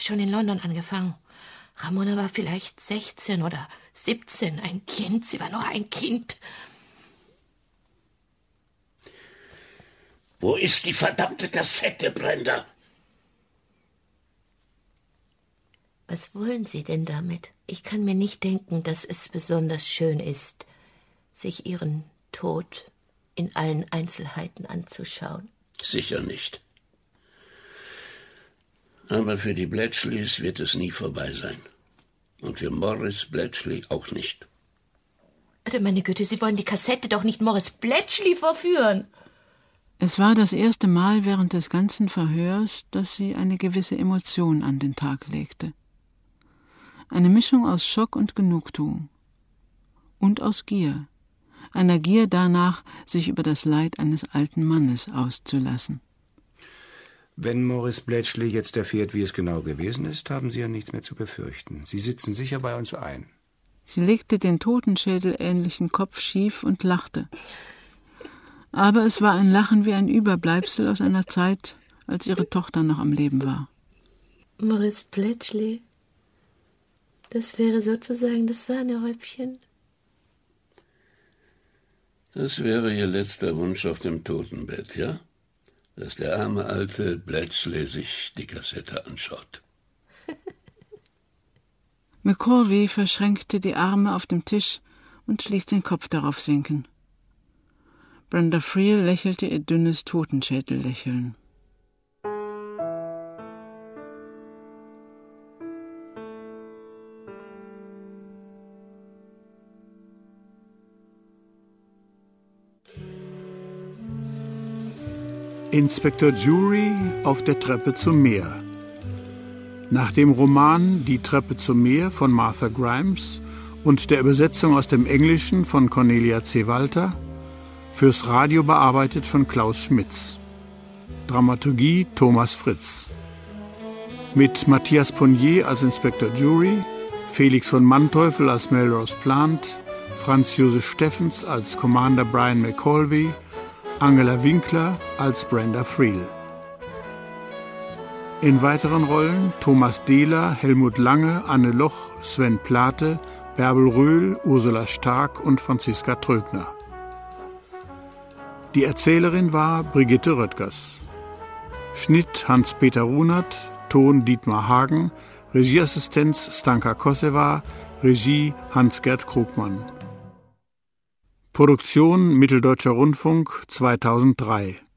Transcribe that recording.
schon in London angefangen. Ramona war vielleicht 16 oder 17, ein Kind. Sie war noch ein Kind. Wo ist die verdammte Kassette, Brenda? Was wollen Sie denn damit? Ich kann mir nicht denken, dass es besonders schön ist, sich Ihren Tod in allen Einzelheiten anzuschauen. Sicher nicht. Aber für die Bletchleys wird es nie vorbei sein. Und für Morris Bletchley auch nicht. Also meine Güte, Sie wollen die Kassette doch nicht Morris Bletchley verführen. Es war das erste Mal während des ganzen Verhörs, dass sie eine gewisse Emotion an den Tag legte. Eine Mischung aus Schock und Genugtuung. Und aus Gier. Einer Gier danach, sich über das Leid eines alten Mannes auszulassen. Wenn Morris Bletchley jetzt erfährt, wie es genau gewesen ist, haben Sie ja nichts mehr zu befürchten. Sie sitzen sicher bei uns ein. Sie legte den totenschädelähnlichen Kopf schief und lachte. Aber es war ein Lachen wie ein Überbleibsel aus einer Zeit, als ihre Tochter noch am Leben war. Morris Bletchley, das wäre sozusagen das Sahnehäubchen. Das wäre Ihr letzter Wunsch auf dem Totenbett, ja? Dass der arme alte Bletchley sich die Kassette anschaut. McCorvey verschränkte die Arme auf dem Tisch und ließ den Kopf darauf sinken. Brenda Friel lächelte ihr dünnes Totenschädellächeln. Inspektor Jury auf der Treppe zum Meer. Nach dem Roman Die Treppe zum Meer von Martha Grimes und der Übersetzung aus dem Englischen von Cornelia C. Walter, fürs Radio bearbeitet von Klaus Schmitz. Dramaturgie Thomas Fritz. Mit Matthias Ponnier als Inspektor Jury, Felix von Manteuffel als Melrose Plant, Franz Josef Steffens als Commander Brian McColvey, Angela Winkler als Brenda Friel. In weiteren Rollen Thomas Dehler, Helmut Lange, Anne Loch, Sven Plate, Bärbel Röhl, Ursula Stark und Franziska Trögner. Die Erzählerin war Brigitte Röttgers. Schnitt Hans-Peter Runert, Ton Dietmar Hagen, Regieassistenz Stanka Kosewa, Regie Hans-Gerd Krugmann. Produktion Mitteldeutscher Rundfunk 2003